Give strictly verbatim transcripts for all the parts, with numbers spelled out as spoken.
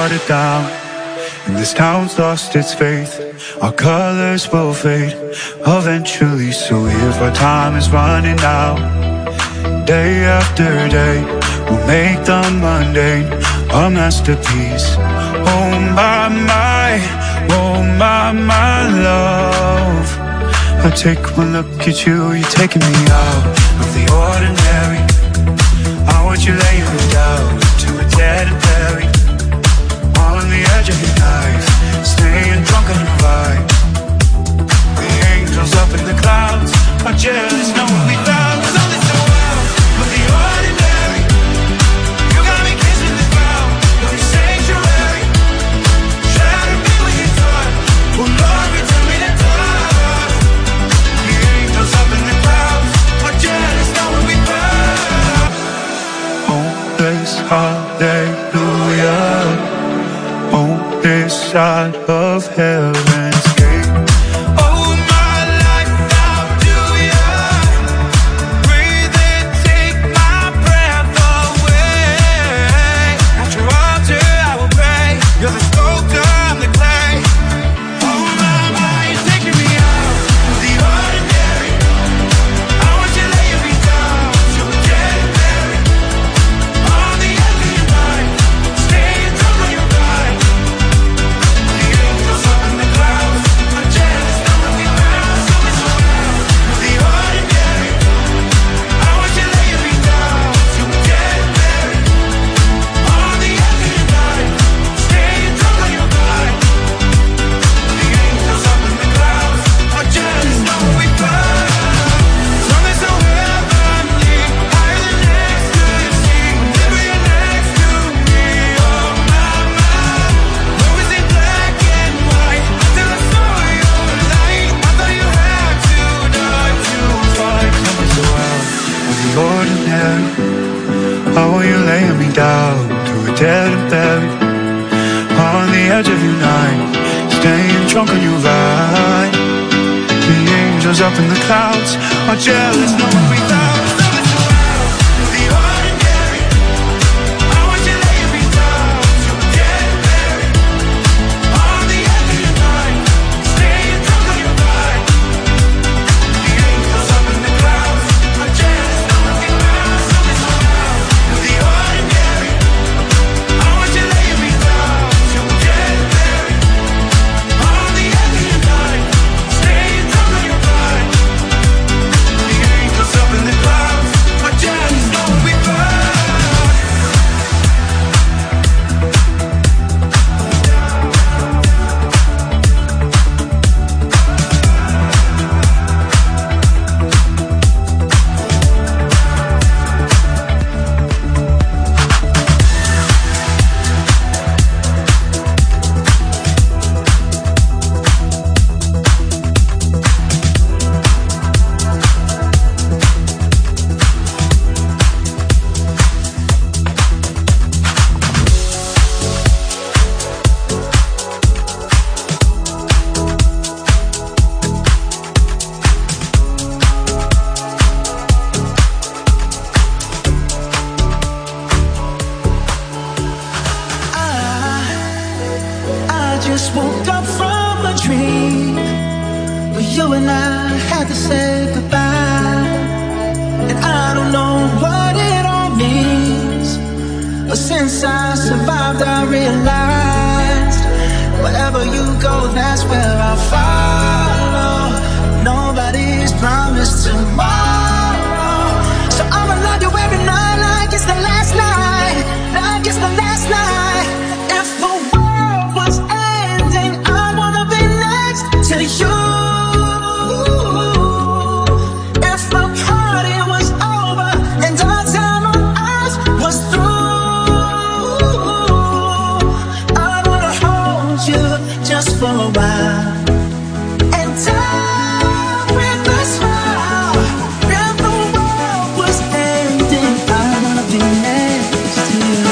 watered down, and this town's lost its faith. Our colors will fade eventually, so if our time is running out, day after day, we'll make the mundane a masterpiece. Oh my, my, oh my, my love, I take one look at you, you're taking me out of the ordinary. I want you laying me down to a dead and buried, on the edge of your knife, staying drunk on your vibe. The angels up in the clouds are jealous, know what we found. Cause I'm in the world of the ordinary. You got me kissing the ground of your sanctuary. Shatter me with your touch, oh Lord, return me to dust. The angels up in the clouds are jealous, know what we found. Hopeless hallelujah, on this side of heaven's gate. Oh, my life, how do ya? Breathe and take my breath away. At your altar I will pray. You're the sculptor, I'm the clay. Oh, my, my, you're taking me out of the ordinary. I want you laying me down to a dead and buried, on the edge of your mind, staying drunk on your ride. The angels up in the clouds are jealous, know what we found. So it's a world of the ordinary. I want you laying me down to a dead and buried, on the edge of your mind, staying drunk on your ride. The angels up in the clouds are jealous, know what we found. Something so heavenly, higher than ecstasy. Whenever you're next to me, oh my, my. Where was it black and white until I saw your light? I thought you had to die to fight. Something so out of the ordinary. How are you laying me down to a dead and buried, on the edge of your night, staying drunk on your ride. The angels up in the clouds are jealous, know what we found. Something so out of the ordinary. I want you laying me down to a dead and buried, on the edge of your night, staying drunk on your ride. The angels up in the clouds are jealous, know what we found. Something so out of the ordinary. I want you laying me down to a dead and buried, on the edge of your night, staying drunk on your ride. The angels up in the clouds are jealous, know what we found. I just woke up from a dream where you and I had to say goodbye. And I don't know what it all means, but since I survived I realized wherever you go, that's where I'll follow. Nobody's promised tomorrow, so I'ma love you every night like it's the last night, like it's the last night. If the world was ending, I wanna be next to you. If the party was over and our time on earth was through, I wanna hold you just for a while and die with a smile. If the world was ending, I wanna be next to you.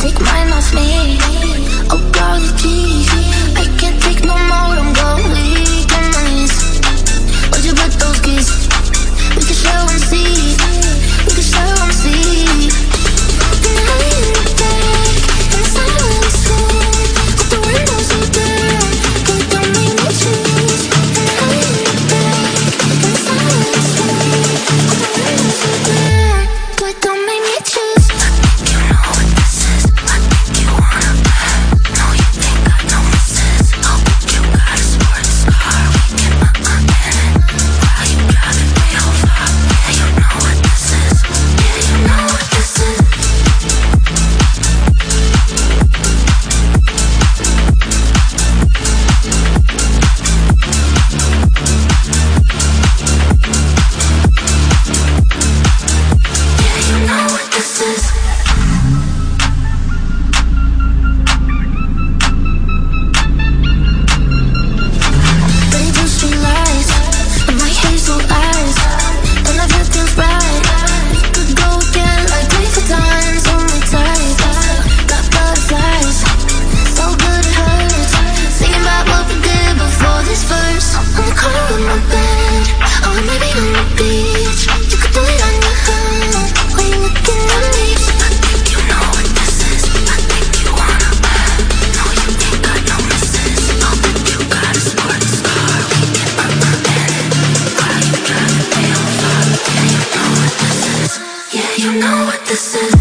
take mine off me. Oh golly please, I can't take no more, I'm going weak on my knees. Would you put those keys? We can show and see, we can show and see. And I in the bed, inside of the school, with the windows open, but don't make me choose. And I in the bed, inside of the school, with the windows open, but don't make me choose. I think you know what this is. I think you wanna bet. No, you think I know missus. Oh, but you got a sports car. We can uh-uh in it. While you driving real far. Yeah, you know what this is. Yeah, you know what this is. Yeah, you know what this is. They do street lights and my hazel eyes, and everything's right. We could go again like twenty times on my type. Got butterflies, so good it hurts. Thinking about what we did before this verse. I'm caught in my bed, or maybe on the beach. You could do it on your own when you're looking at me. I think you know what this is. I think you wanna bet. No, you think I know missus. Oh, but you got a sports car. We can uh-uh in it. While you driving real far. Yeah, you know what this is. Yeah, you know what this is.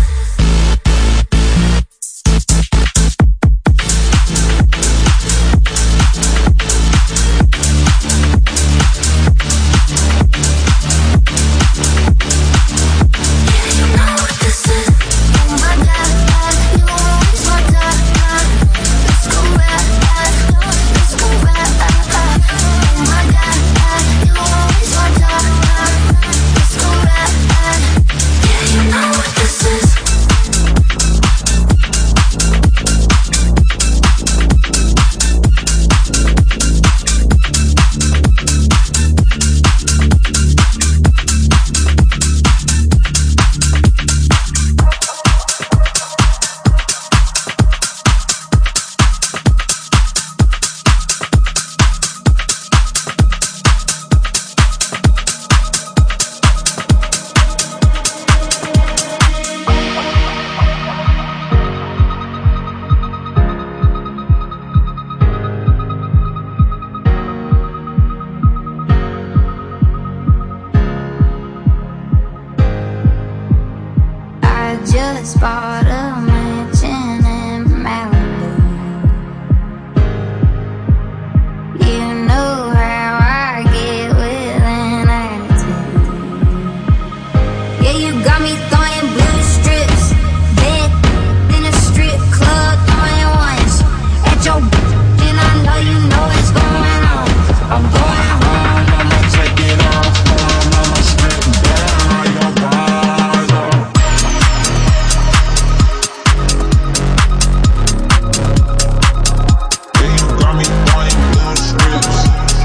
Yeah, you know what this is. Oh my God, you always want that. Let's go ride, let's go ride. Oh my God, you always want that. Let's go ride. Yeah, you know what this is. I just bought a mansion in Malibu. You know how I get with an attitude. Yeah, you got me throwing blue strips, bed in a strip club, throwing ones at your and I know you know what's going on. I'm going home, I'ma take it off, I'ma strip down your bars off. Yeah, you got me throwing blue strips.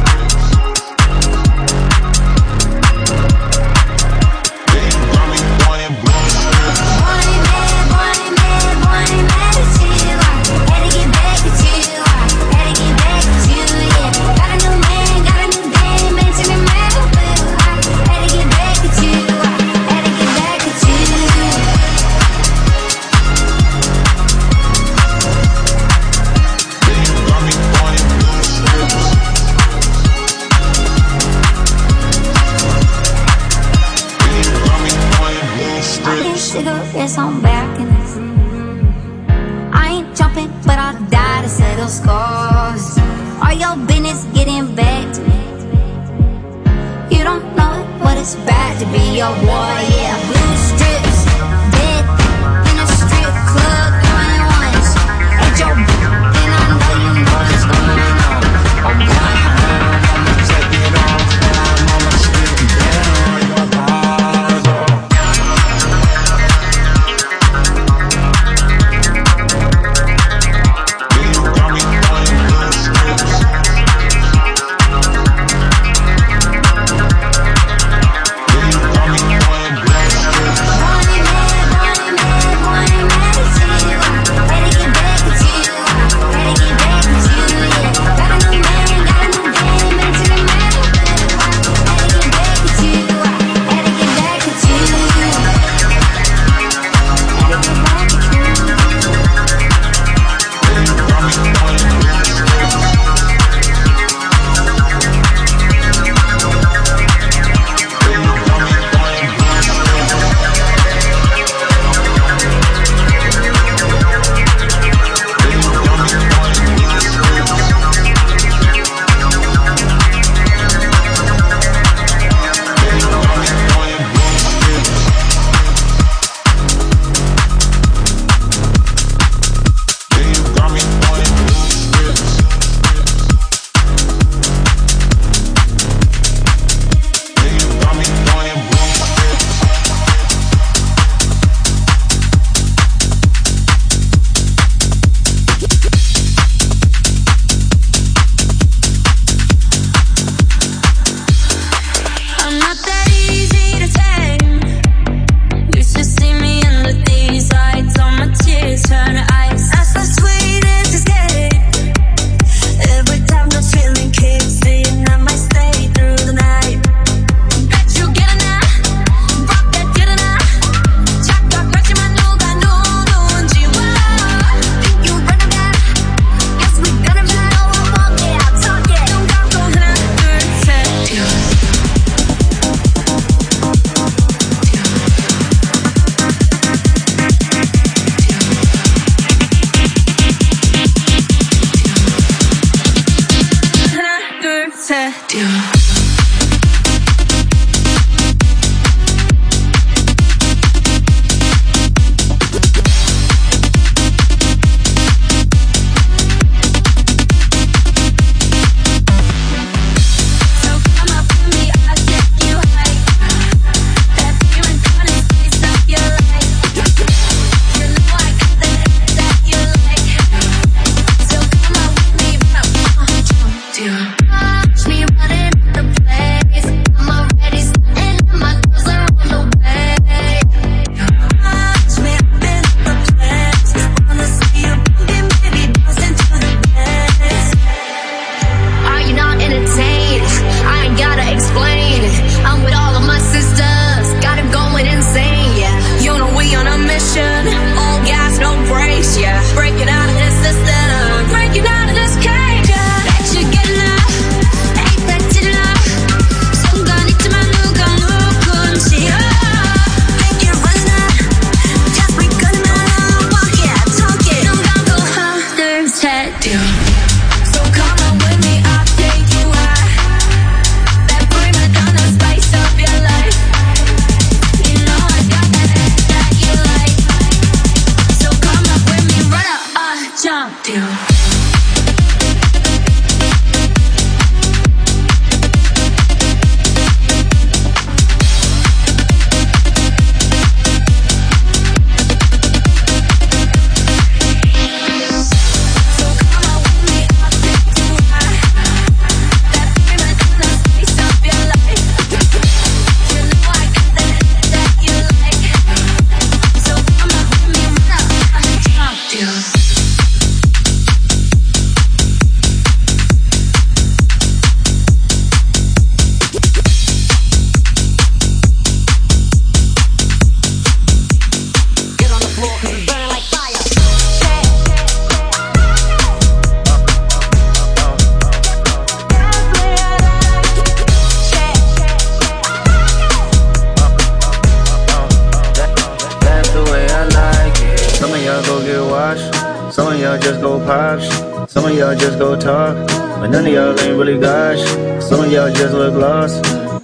Yeah, you got me throwing blue strips. Boy, man, boy, man, boy, man, it's you. I had to get back at you. I had to get back at you, yeah. Got a new man, got a new dame, mansion in Malibu. I had to get back at you. I had to get back at you. Yeah, you got me throwing blue strips. Yeah, you got me throwing blue All these strips. cigarettes on back in the room. I ain't jumping, but I'll die to settle scores. All your business getting back to me. You don't know what it's bad to be your boy, yeah. Blue strips, bed in a strip club, throwing ones at your and I know you know what's going on. I'm going home, I'ma take it off, I'ma strip down your bars off. Yeah, you got me throwing blue strips. Yeah, you got me throwing blue strips. just go pops. Some of y'all just go talk. But none of y'all ain't really gosh. Some of y'all just look lost.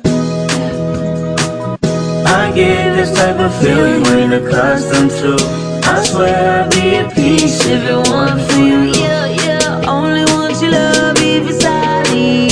I get this type of feel you ain't accustomed to. I swear I'd be at peace if it wasn't for you. Yeah, yeah, only want your love if it's solid.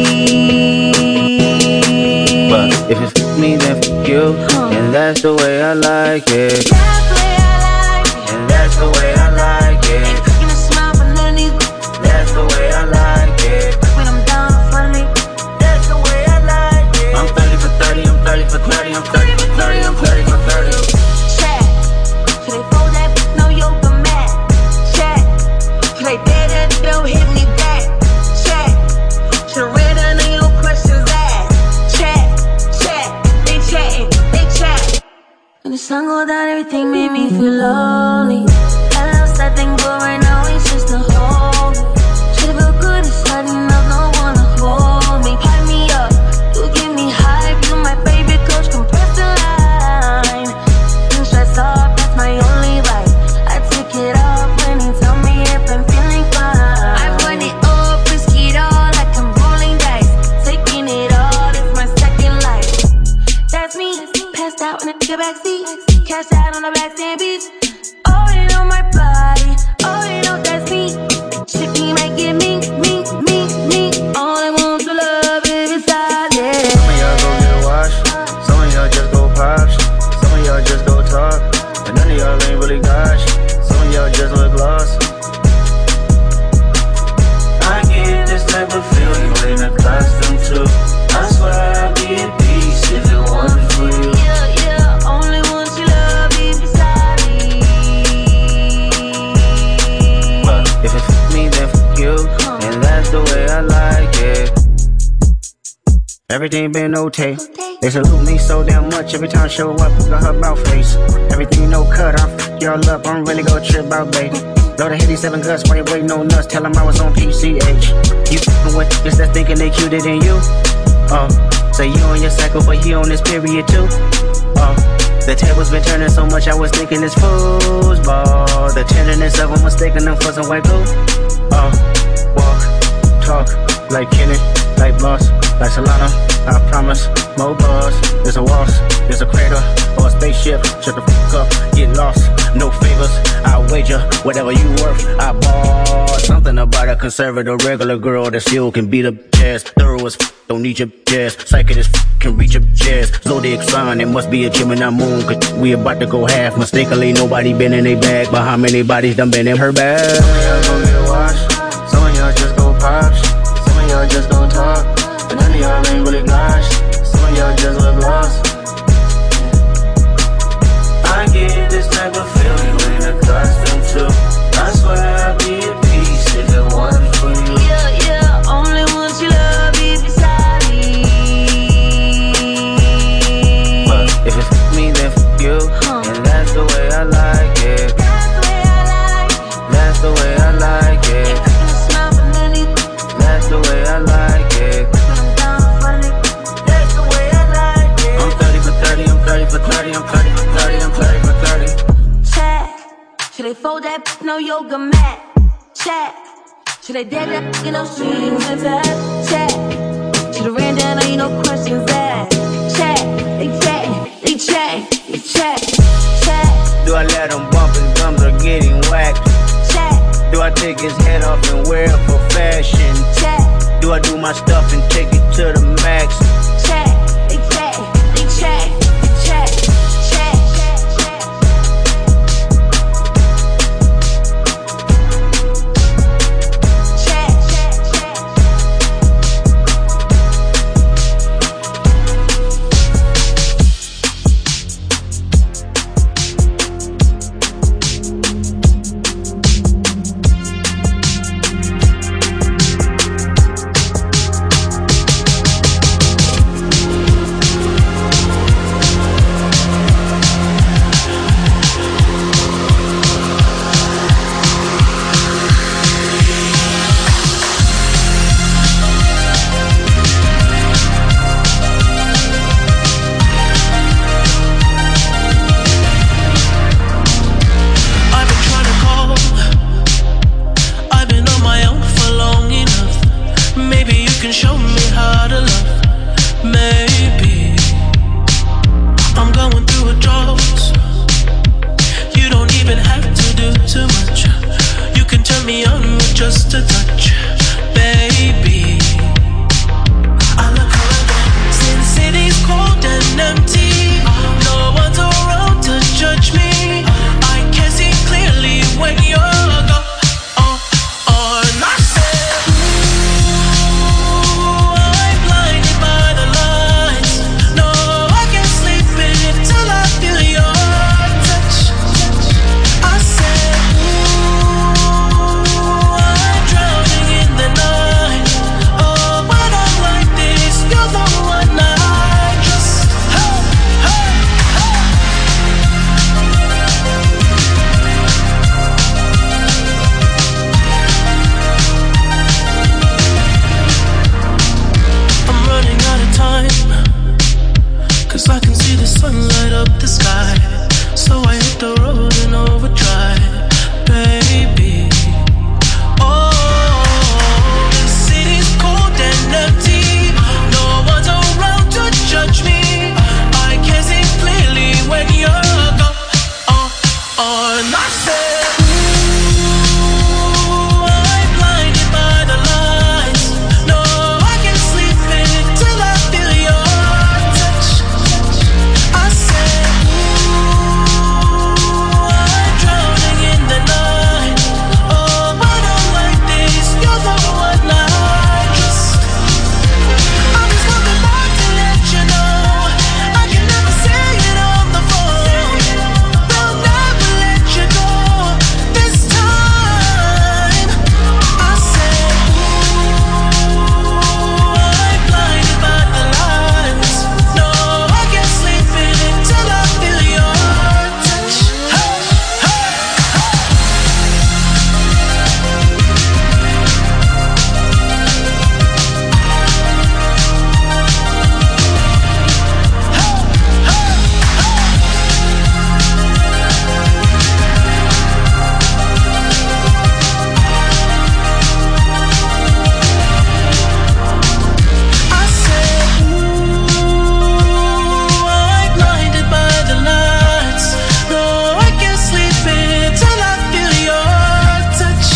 But if it's f me, then f you. And that's the way I like it. That's the way I like it. And that's the way I like it. Ain't cooking a smile for none of these. That's the way I like it. When I'm down in front of me. That's the way I like it. I'm thirty for thirty, I'm thirty for thirty, I'm thirty for thirty, I'm thirty for thirty. Check. Should they fold that? No yoga mat. Check. Should they dare that? Don't hit me back. Check. Should have read none of your questions asked. Check. Check. They chatting. They chat. When the sun go down, everything made me feel lonely. Had else I think, but right now it's just a home. Should've felt good inside enough, no one to hold me. Hype me up, you give me hype. You my favorite coach, compress the line. You stress off, that's my only right. I take it off when you tell me if I'm feeling fine. I run it up, risk it all like I'm rolling dice. Taking it all, it's my second life. That's me, passed out in the backseat. Cash out on the black sand beach. Oh, you know my body. Oh, you know that's me. Shit, me might get me, me, me, me. All I want to love is inside, yeah. Some of y'all go get a wash. Some of y'all just go pops. Some of y'all just go talk. But none of y'all ain't really gosh. Some of y'all just look lost. I get this type of feel you ain't accustomed to. I swear I'd be at peace if it wasn't for you. Yeah, yeah, only want your love if it's solid. But if it's f me, then f you. And that's the way I like it. Everything been okay. They salute me so damn much every time I show up. Got her mouth face. Everything no cut. I f y'all up. I'm really gonna trip out, babe. Load of hitty seven guts. Why you waiting on nuts? Tell them I was on P C H. You f***ing with niggas that thinking they cuter than you. Uh, say you on your cycle, but he on this period too. Uh, the tables been turning so much, I was thinking it's foosball. The tenderness of them mistaking them for some white glue. Uh, walk, talk, like Kenny, like Boss, like Solana. I promise, more buzz. There's a waltz, there's a crater, or a spaceship. Shut the fuck up, get lost, no favors. I wager, whatever you worth, I bought. Something about a conservative regular girl that still can beat up jazz. Thorough as f, don't need your jazz. Psychic as f, can reach your jazz. Zodiac sign, it must be a Gemini moon. Cause we about to go half. Mistakenly, nobody been in a bag. But how many bodies done been in her bag? Some of y'all go get a wash. Some of y'all just go pops. Some of y'all just go talk. But none of y'all ain't really gosh. Some of y'all just look lost. I get this type of feel you ain't accustomed to. I swear I'd be at peace if it wasn't for you. Yeah, yeah, only want your love if it's solid. But if it's f me, then f you. And that's the way I like it. That's the way I like it. That's the way I like it. Ain't cooking a smile for none of these. That's the way I like it. When I'm down in front of me. That's the way I like it. I'm thirty for thirty, I'm thirty for thirty, I'm thirty for thirty, I'm thirty for thirty. Check. Should they fold that? No yoga mat. Check. Should they dare that? You know, strings attached. Check. Should have ran down on you, no questions asked. Check. They check. They check. They check. Check. Do I let him bump his gums or get him whacked? Check. Do I take his head off and wear it for fashion? Check. Do I do my stuff and take it to the max? Check. They check. They check. They check. Check. Check. Check. Check. Check. on. I said, ooh, I'm blinded by the lights. No, I can't sleep until I feel your touch. I said, ooh, I'm drowning in the night. Oh, but I'm like this, you're the one I kiss. I'm just coming back to let you know I can never say it on the phone. They'll never let you go this time. I said, ooh, I'm blinded by the lights. No, I can't sleep until I feel your touch. Hey, hey, I said, ooh, I'm blinded by the lights. No, I can't sleep until I feel your touch.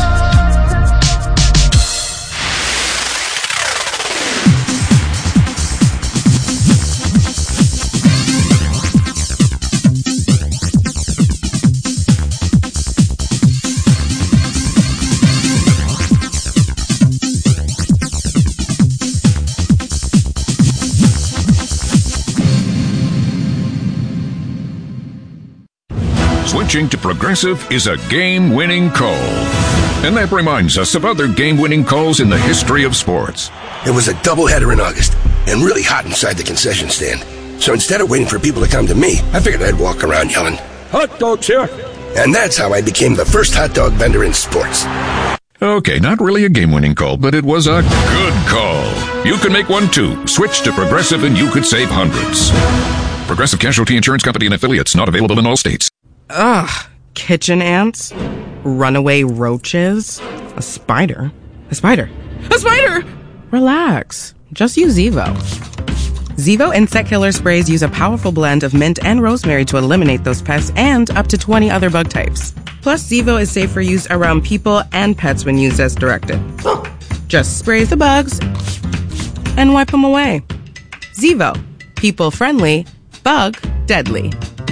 Switching to Progressive is a game-winning call. And that reminds us of other game-winning calls in the history of sports. It was a doubleheader in August and really hot inside the concession stand. So instead of waiting for people to come to me, I figured I'd walk around yelling, "Hot dogs here!" And that's how I became the first hot dog vendor in sports. Okay, not really a game-winning call, but it was a good call. You can make one too. Switch to Progressive and you could save hundreds. Progressive Casualty Insurance Company and affiliates, not available in all states. Ugh, kitchen ants, runaway roaches, a spider, a spider, a spider! Relax, just use Zevo. Zevo insect killer sprays use a powerful blend of mint and rosemary to eliminate those pests and up to twenty other bug types. Plus, Zevo is safe for use around people and pets when used as directed. Just spray the bugs and wipe them away. Zevo, people friendly, bug deadly.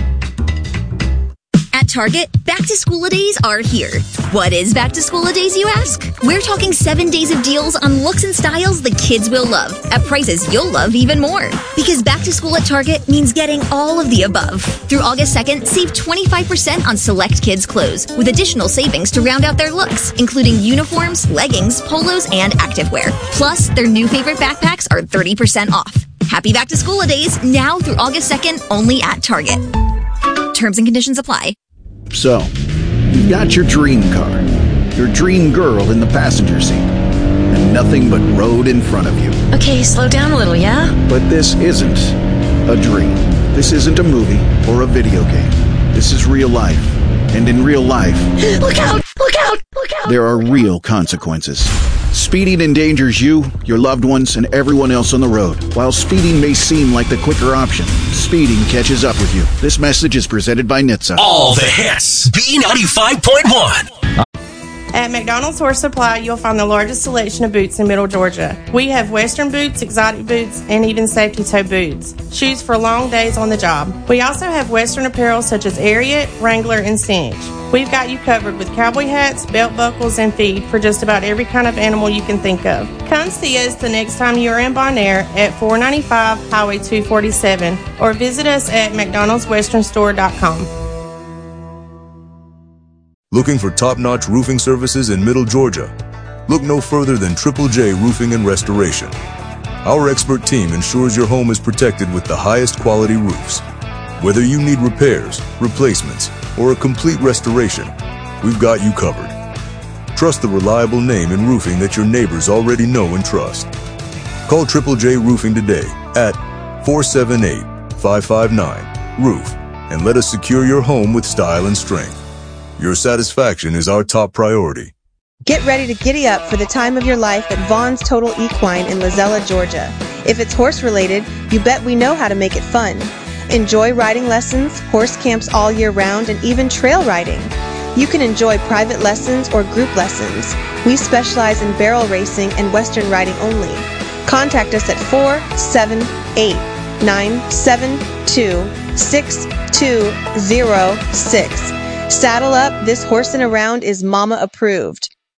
At Target, back-to-school-a-days are here. What is back-to-school-a-days, you ask? We're talking seven days of deals on looks and styles the kids will love, at prices you'll love even more. Because back-to-school at Target means getting all of the above. Through August second, save twenty-five percent on select kids' clothes, with additional savings to round out their looks, including uniforms, leggings, polos, and activewear. Plus, their new favorite backpacks are thirty percent off. Happy back-to-school-a-days now through August second, only at Target. Terms and conditions apply. So, you've got your dream car, your dream girl in the passenger seat, and nothing but road in front of you. Okay, slow down a little, yeah? But this isn't a dream. This isn't a movie or a video game. This is real life. And in real life, Look out! Look out! Look out! there are real consequences. Speeding endangers you, your loved ones, and everyone else on the road. While speeding may seem like the quicker option, speeding catches up with you. This message is presented by N H T S A. All the hits. B ninety-five point one. At McDonald's Horse Supply, you'll find the largest selection of boots in Middle Georgia. We have Western boots, exotic boots, and even safety toe boots. Shoes for long days on the job. We also have Western apparel such as Ariat, Wrangler, and Cinch. We've got you covered with cowboy hats, belt buckles, and feed for just about every kind of animal you can think of. Come see us the next time you're in Bonaire at four ninety-five Highway two forty-seven or visit us at mcdonalds western store dot com. Looking for top-notch roofing services in Middle Georgia? Look no further than Triple J Roofing and Restoration. Our expert team ensures your home is protected with the highest quality roofs. Whether you need repairs, replacements, or a complete restoration, we've got you covered. Trust the reliable name in roofing that your neighbors already know and trust. Call Triple J Roofing today at four seven eight, five five nine, roof and let us secure your home with style and strength. Your satisfaction is our top priority. Get ready to giddy up for the time of your life at Vaughn's Total Equine in Lozella, Georgia. If it's horse-related, you bet we know how to make it fun. Enjoy riding lessons, horse camps all year round, and even trail riding. You can enjoy private lessons or group lessons. We specialize in barrel racing and Western riding only. Contact us at four seven eight, nine seven two, six two zero six. Saddle up, this horse and around is mama approved.